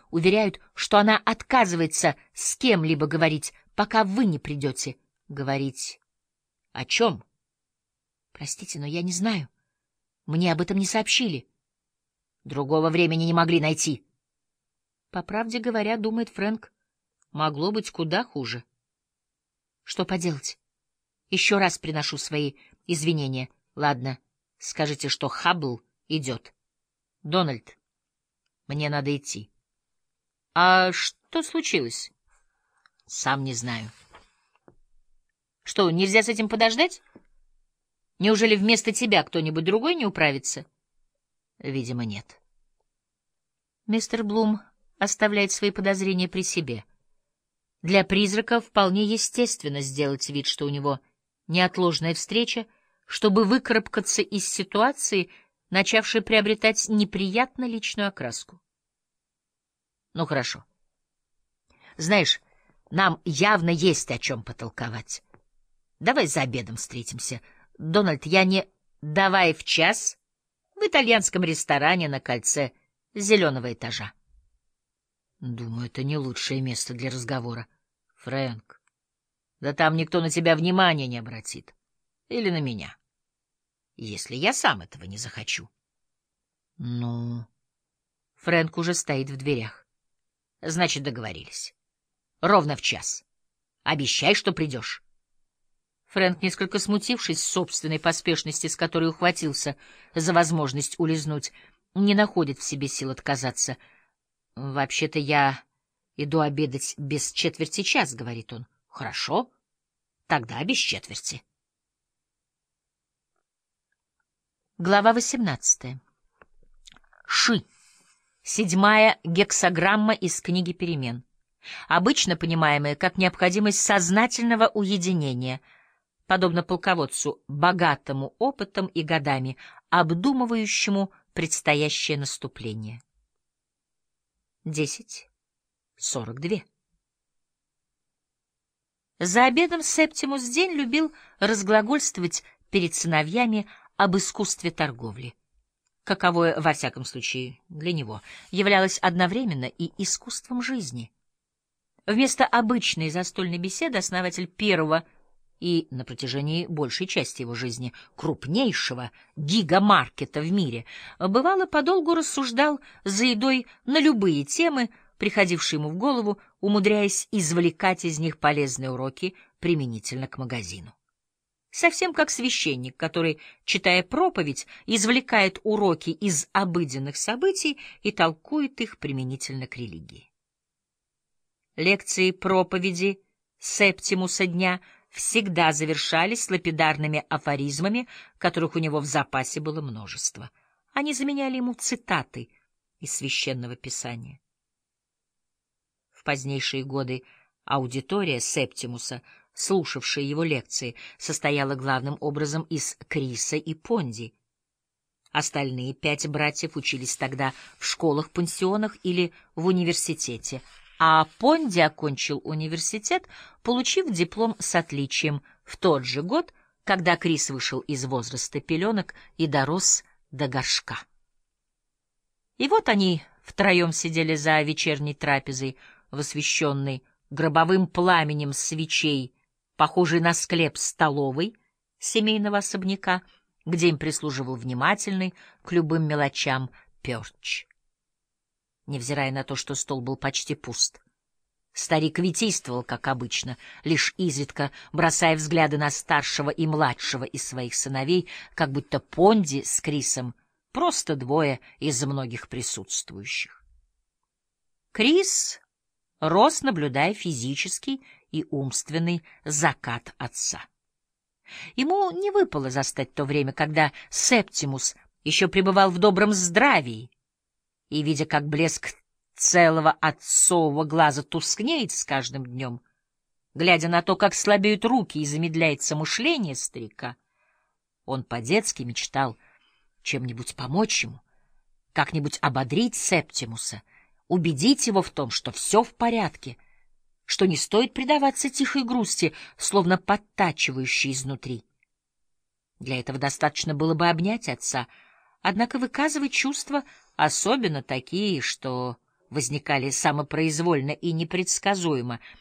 уверяют, что она отказывается с кем-либо говорить, пока вы не придете. Говорить о чем? Простите, но я не знаю. Мне об этом не сообщили. Другого времени не могли найти. По правде говоря, думает Фрэнк, могло быть куда хуже. Что поделать? Еще раз приношу свои извинения. Ладно, скажите, что Хаббл идет. Дональд, мне надо идти. А что случилось? Сам не знаю. Что, нельзя с этим подождать? Неужели вместо тебя кто-нибудь другой не управится? Видимо, нет. Мистер Блум оставляет свои подозрения при себе. Для призрака вполне естественно сделать вид, что у него неотложная встреча, чтобы выкарабкаться из ситуации, начавшей приобретать неприятно личную окраску. Ну, хорошо. Знаешь, нам явно есть о чем потолковать. Давай за обедом встретимся. Дональд, я не... Давай в час в итальянском ресторане на кольце зеленого этажа. Думаю, это не лучшее место для разговора. Фрэнк, да там никто на тебя внимания не обратит. Или на меня. Если я сам этого не захочу. Ну... Фрэнк уже стоит в дверях. Значит, договорились. Ровно в час. Обещай, что придешь. Фрэнк, несколько смутившись собственной поспешности, с которой ухватился за возможность улизнуть, не находит в себе сил отказаться. «Вообще-то я иду обедать без четверти час», — говорит он. «Хорошо, тогда без четверти». Глава 18. Ши. 7-я гексаграмма из книги «Перемен», обычно понимаемая как необходимость сознательного уединения, подобно полководцу, богатому опытом и годами, обдумывающему предстоящее наступление. 10:42. За обедом Септимус День любил разглагольствовать перед сыновьями об искусстве торговли, каковое, во всяком случае, для него, являлось одновременно и искусством жизни. Вместо обычной застольной беседы основатель первого и, на протяжении большей части его жизни, крупнейшего гигамаркета в мире, бывало подолгу рассуждал за едой на любые темы, приходившие ему в голову, умудряясь извлекать из них полезные уроки применительно к магазину. Совсем как священник, который, читая проповедь, извлекает уроки из обыденных событий и толкует их применительно к религии. Лекции проповеди Септимуса дня всегда завершались лапидарными афоризмами, которых у него в запасе было множество. Они заменяли ему цитаты из Священного Писания. В позднейшие годы аудитория Септимуса, слушавшая его лекции, состояла главным образом из Криса и Понди. Остальные 5 братьев учились тогда в школах-пансионах или в университете, а Понди окончил университет, получив диплом с отличием в тот же год, когда Крис вышел из возраста пеленок и дорос до горшка. И вот они втроем сидели за вечерней трапезой в освещенной гробовым пламенем свечей, похожей на склеп столовой семейного особняка, где им прислуживал внимательный к любым мелочам Пёрч. Невзирая на то, что стол был почти пуст, старик витийствовал, как обычно, лишь изредка бросая взгляды на старшего и младшего из своих сыновей, как будто Понди с Крисом просто двое из многих присутствующих. Крис рос, наблюдая физический и умственный закат отца. Ему не выпало застать то время, когда Септимус еще пребывал в добром здравии, и, видя, как блеск целого отцового глаза тускнеет с каждым днем, глядя на то, как слабеют руки и замедляется мышление старика, он по-детски мечтал чем-нибудь помочь ему, как-нибудь ободрить Септимуса, убедить его в том, что все в порядке, что не стоит предаваться тихой грусти, словно подтачивающей изнутри. Для этого достаточно было бы обнять отца, однако выказывать чувства, особенно такие, что возникали самопроизвольно и непредсказуемо,